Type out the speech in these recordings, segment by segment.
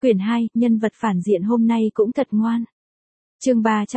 Quyển 2, nhân vật phản diện hôm nay cũng thật ngoan. Chương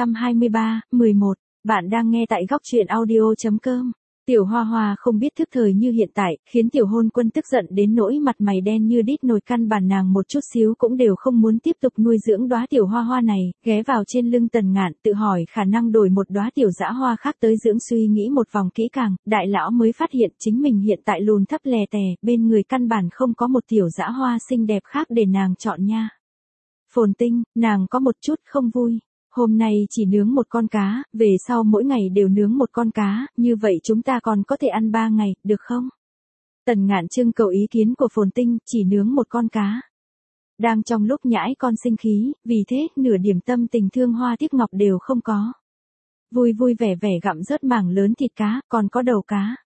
323, 11. Bạn đang nghe tại góc truyện audio.com. Tiểu Hoa Hoa không biết thức thời như hiện tại, khiến Tiểu Hôn Quân tức giận đến nỗi mặt mày đen như đít nồi, căn bản nàng một chút xíu cũng đều không muốn tiếp tục nuôi dưỡng đóa Tiểu Hoa Hoa này, ghé vào trên lưng Tần Ngạn tự hỏi khả năng đổi một đóa tiểu dã hoa khác tới dưỡng. Suy nghĩ một vòng kỹ càng, đại lão mới phát hiện chính mình hiện tại lùn thấp lè tè, bên người căn bản không có một tiểu dã hoa xinh đẹp khác để nàng chọn nha. Phồn Tinh, nàng có một chút không vui. Hôm nay chỉ nướng một con cá, về sau mỗi ngày đều nướng một con cá, như vậy chúng ta còn có thể ăn 3 ngày, được không? Tần Ngạn trưng cầu ý kiến của Phồn Tinh, chỉ nướng một con cá. Đang trong lúc nhãi con sinh khí, vì thế nửa điểm tâm tình thương hoa tiếc ngọc đều không có. Vui vui vẻ vẻ gặm rớt mảng lớn thịt cá, còn có đầu cá.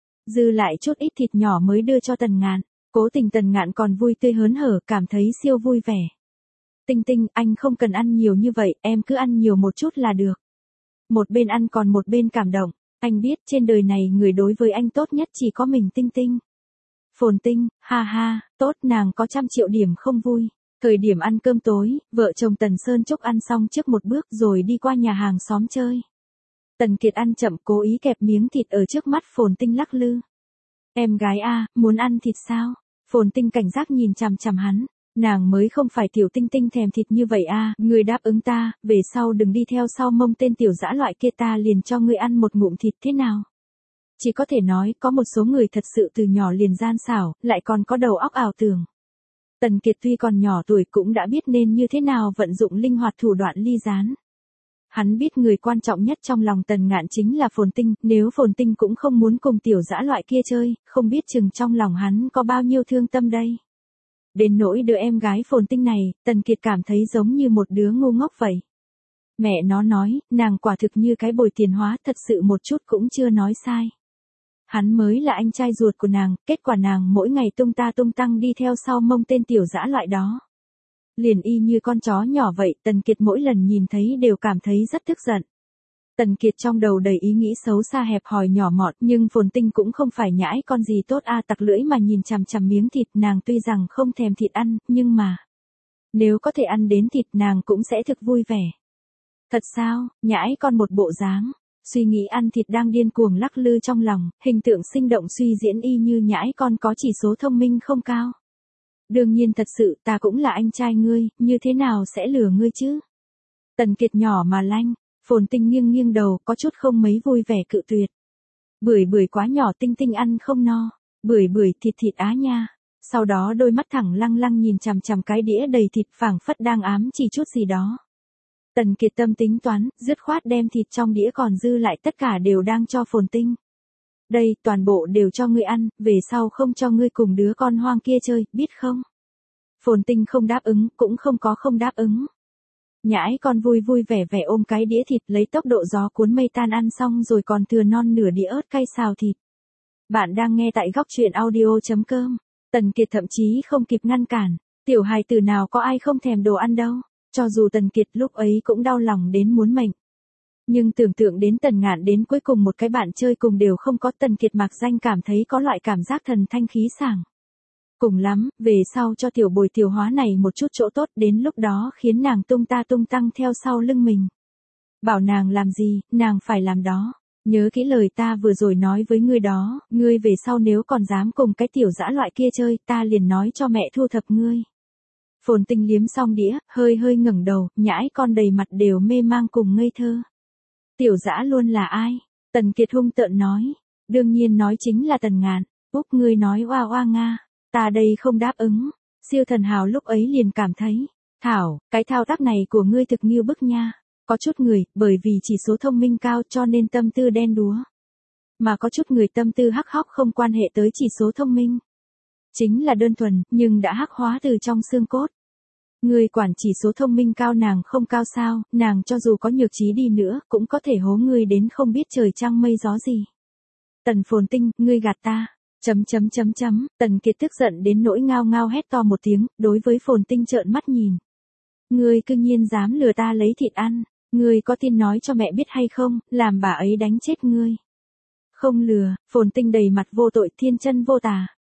Dư lại chút ít thịt nhỏ mới đưa cho Tần Ngạn. Cố tình Tần Ngạn còn vui tươi hớn hở, cảm thấy siêu vui vẻ. Tinh Tinh, anh không cần ăn nhiều như vậy, em cứ ăn nhiều một chút là được. Một bên ăn còn một bên cảm động, anh biết trên đời này người đối với anh tốt nhất chỉ có mình Tinh Tinh. Phồn Tinh, ha ha, tốt, nàng có 100 triệu điểm không vui. Thời điểm ăn cơm tối, vợ chồng Tần Sơn Trúc ăn xong trước một bước rồi đi qua nhà hàng xóm chơi. Tần Kiệt ăn chậm, cố ý kẹp miếng thịt ở trước mắt Phồn Tinh lắc lư. Em gái a, muốn ăn thịt sao? Phồn Tinh cảnh giác nhìn chằm chằm hắn. Nàng mới không phải tiểu Tinh Tinh thèm thịt như vậy a, ngươi đáp ứng ta, về sau đừng đi theo sau mông tên tiểu dã loại kia, ta liền cho ngươi ăn một ngụm thịt thế nào? Chỉ có thể nói, có một số người thật sự từ nhỏ liền gian xảo, lại còn có đầu óc ảo tưởng. Tần Kiệt tuy còn nhỏ tuổi cũng đã biết nên như thế nào vận dụng linh hoạt thủ đoạn ly gián. Hắn biết người quan trọng nhất trong lòng Tần Ngạn chính là Phồn Tinh, nếu Phồn Tinh cũng không muốn cùng tiểu dã loại kia chơi, không biết chừng trong lòng hắn có bao nhiêu thương tâm đây. Đến nỗi đứa em gái Phồn Tinh này, Tần Kiệt cảm thấy giống như một đứa ngu ngốc vậy. Mẹ nó nói, nàng quả thực như cái bồi tiền hóa, thật sự một chút cũng chưa nói sai. Hắn mới là anh trai ruột của nàng, kết quả nàng mỗi ngày tung ta tung tăng đi theo sau mông tên tiểu dã loại đó. Liền y như con chó nhỏ vậy, Tần Kiệt mỗi lần nhìn thấy đều cảm thấy rất tức giận. Tần Kiệt trong đầu đầy ý nghĩ xấu xa hẹp hòi nhỏ mọn, nhưng Phồn Tinh cũng không phải nhãi con gì tốt a, tặc lưỡi mà nhìn chằm chằm miếng thịt, nàng tuy rằng không thèm thịt ăn, nhưng mà nếu có thể ăn đến thịt nàng cũng sẽ thực vui vẻ. Thật sao, nhãi con một bộ dáng, suy nghĩ ăn thịt đang điên cuồng lắc lư trong lòng, hình tượng sinh động suy diễn y như nhãi con có chỉ số thông minh không cao. Đương nhiên thật sự, ta cũng là anh trai ngươi, như thế nào sẽ lừa ngươi chứ? Tần Kiệt nhỏ mà lanh. Phồn Tinh nghiêng nghiêng đầu, có chút không mấy vui vẻ cự tuyệt. Bưởi bưởi quá nhỏ, Tinh Tinh ăn không no. Bưởi bưởi thịt thịt á nha. Sau đó đôi mắt thẳng lăng lăng nhìn chằm chằm cái đĩa đầy thịt, phảng phất đang ám chỉ chút gì đó. Tần Kiệt tâm tính toán, dứt khoát đem thịt trong đĩa còn dư lại tất cả đều đang cho Phồn Tinh. Đây, toàn bộ đều cho ngươi ăn, về sau không cho ngươi cùng đứa con hoang kia chơi, biết không? Phồn Tinh không đáp ứng, cũng không đáp ứng. Nhãi con vui vui vẻ vẻ ôm cái đĩa thịt, lấy tốc độ gió cuốn mây tan ăn xong rồi còn thừa non nửa đĩa ớt cay xào thịt. Bạn đang nghe tại góc truyện audio.com. Tần Kiệt thậm chí không kịp ngăn cản. Tiểu hài tử nào có ai không thèm đồ ăn đâu. Cho dù Tần Kiệt lúc ấy cũng đau lòng đến muốn mệnh. Nhưng tưởng tượng đến Tần Ngạn đến cuối cùng một cái bạn chơi cùng đều không có, Tần Kiệt mặc danh cảm thấy có loại cảm giác thần thanh khí sảng. Cùng lắm, về sau cho tiểu bồi tiểu hóa này một chút chỗ tốt, đến lúc đó khiến nàng tung ta tung tăng theo sau lưng mình. Bảo nàng làm gì, nàng phải làm đó. Nhớ kỹ lời ta vừa rồi nói với ngươi đó, ngươi về sau nếu còn dám cùng cái tiểu dã loại kia chơi, ta liền nói cho mẹ thu thập ngươi. Phồn Tinh liếm xong đĩa, hơi hơi ngẩng đầu, nhãi con đầy mặt đều mê mang cùng ngây thơ. Tiểu dã luôn là ai? Tần Kiệt hung tợn nói. Đương nhiên nói chính là Tần Ngạn. Úc, ngươi nói oa oa nga. Ta đây không đáp ứng. Siêu thần hào lúc ấy liền cảm thấy, Thảo, cái thao tác này của ngươi thực nghiêu bức nha. Có chút người, bởi vì chỉ số thông minh cao cho nên tâm tư đen đúa. Mà có chút người tâm tư hắc hóc không quan hệ tới chỉ số thông minh. Chính là đơn thuần, nhưng đã hắc hóa từ trong xương cốt. Ngươi quản chỉ số thông minh cao nàng không cao sao, nàng cho dù có nhược trí đi nữa, cũng có thể hố ngươi đến không biết trời trăng mây gió gì. Tần Phồn Tinh, ngươi gạt ta. Tần Kiệt tức giận đến nỗi ngao ngao hét to một tiếng, đối với Phồn Tinh trợn mắt nhìn. Ngươi cư nhiên dám lừa ta lấy thịt ăn, ngươi có tin nói cho mẹ biết hay không, làm bà ấy đánh chết ngươi. Không lừa, Phồn Tinh đầy mặt vô tội thiên chân vô tà.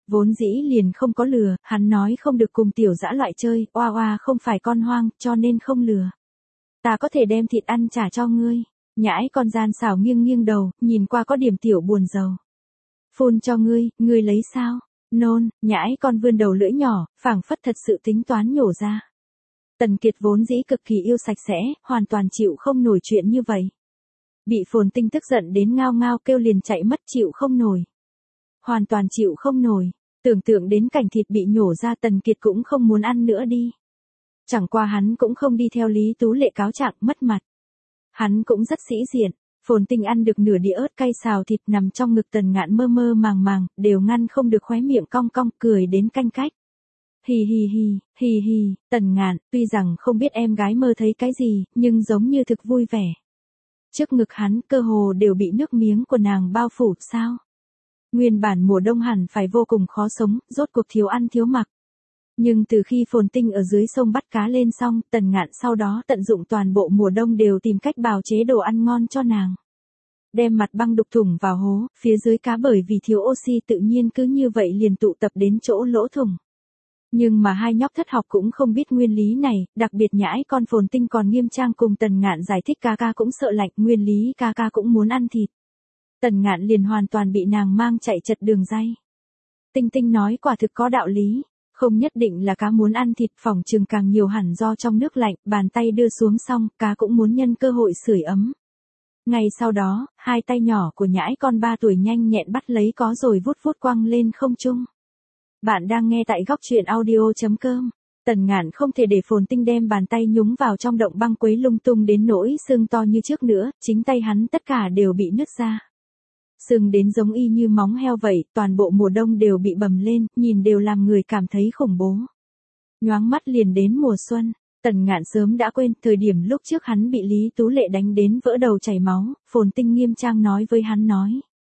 Vốn dĩ liền không có lừa, hắn nói không được cùng tiểu dã loại chơi, oa oa không phải con hoang, cho nên không lừa. Ta có thể đem thịt ăn trả cho ngươi. Nhãi con gian xảo nghiêng nghiêng đầu, nhìn qua có điểm tiểu buồn rầu. Phun cho ngươi lấy sao? Nôn, nhãi con vươn đầu lưỡi nhỏ, phảng phất thật sự tính toán nhổ ra. Tần Kiệt vốn dĩ cực kỳ yêu sạch sẽ, hoàn toàn chịu không nổi chuyện như vậy. Bị Phồn Tinh tức giận đến ngao ngao kêu liền chạy mất, chịu không nổi. Hoàn toàn chịu không nổi, tưởng tượng đến cảnh thịt bị nhổ ra Tần Kiệt cũng không muốn ăn nữa đi. Chẳng qua hắn cũng không đi theo Lý Tú Lệ cáo trạng mất mặt. Hắn cũng rất sĩ diện, Phồn Tinh ăn được nửa đĩa ớt cay xào thịt nằm trong ngực Tần Ngạn mơ mơ màng màng, đều ngăn không được khóe miệng cong cong cười đến canh cách. Hì hì hì, hì hì, Tần Ngạn, tuy rằng không biết em gái mơ thấy cái gì, nhưng giống như thực vui vẻ. Trước ngực hắn cơ hồ đều bị nước miếng của nàng bao phủ, sao? Nguyên bản mùa đông hẳn phải vô cùng khó sống, rốt cuộc thiếu ăn thiếu mặc. Nhưng từ khi Phồn Tinh ở dưới sông bắt cá lên xong, Tần Ngạn sau đó tận dụng toàn bộ mùa đông đều tìm cách bào chế đồ ăn ngon cho nàng. Đem mặt băng đục thủng vào hố, phía dưới cá bởi vì thiếu oxy tự nhiên cứ như vậy liền tụ tập đến chỗ lỗ thủng. Nhưng mà hai nhóc thất học cũng không biết nguyên lý này, đặc biệt nhãi con Phồn Tinh còn nghiêm trang cùng Tần Ngạn giải thích ca ca cũng sợ lạnh, nguyên lý ca ca cũng muốn ăn thịt. Tần Ngạn liền hoàn toàn bị nàng mang chạy chật đường ray. Tinh Tinh nói quả thực có đạo lý, không nhất định là cá muốn ăn thịt, phỏng chừng càng nhiều hẳn do trong nước lạnh, bàn tay đưa xuống xong, cá cũng muốn nhân cơ hội sưởi ấm. Ngay sau đó, hai tay nhỏ của nhãi con 3 tuổi nhanh nhẹn bắt lấy có rồi vút vút quăng lên không trung. Bạn đang nghe tại góc truyện audio.com. Tần Ngạn không thể để Phồn Tinh đem bàn tay nhúng vào trong động băng quấy lung tung đến nỗi sưng to như trước nữa, chính tay hắn tất cả đều bị nứt ra. Sưng đến giống y như móng heo vậy, toàn bộ mùa đông đều bị bầm lên, nhìn đều làm người cảm thấy khủng bố. Nhoáng mắt liền đến mùa xuân, Tần Ngạn sớm đã quên thời điểm lúc trước hắn bị Lý Tú Lệ đánh đến vỡ đầu chảy máu, Phồn Tinh nghiêm trang nói với hắn nói.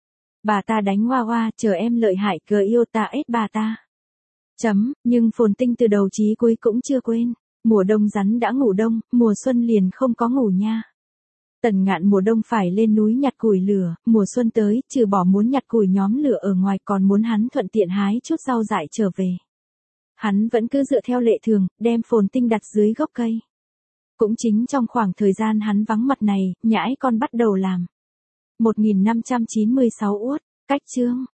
Bà ta đánh hoa hoa, chờ em lợi hại cờ yêu ta ết bà ta. Nhưng Phồn Tinh từ đầu chí cuối cũng chưa quên, mùa đông rắn đã ngủ đông, mùa xuân liền không có ngủ nha. Tần Ngạn mùa đông phải lên núi nhặt củi lửa, mùa xuân tới, trừ bỏ muốn nhặt củi nhóm lửa ở ngoài còn muốn hắn thuận tiện hái chút rau dại trở về. Hắn vẫn cứ dựa theo lệ thường, đem Phồn Tinh đặt dưới gốc cây. Cũng chính trong khoảng thời gian hắn vắng mặt này, nhãi con bắt đầu làm. 1596 uất, cách chương.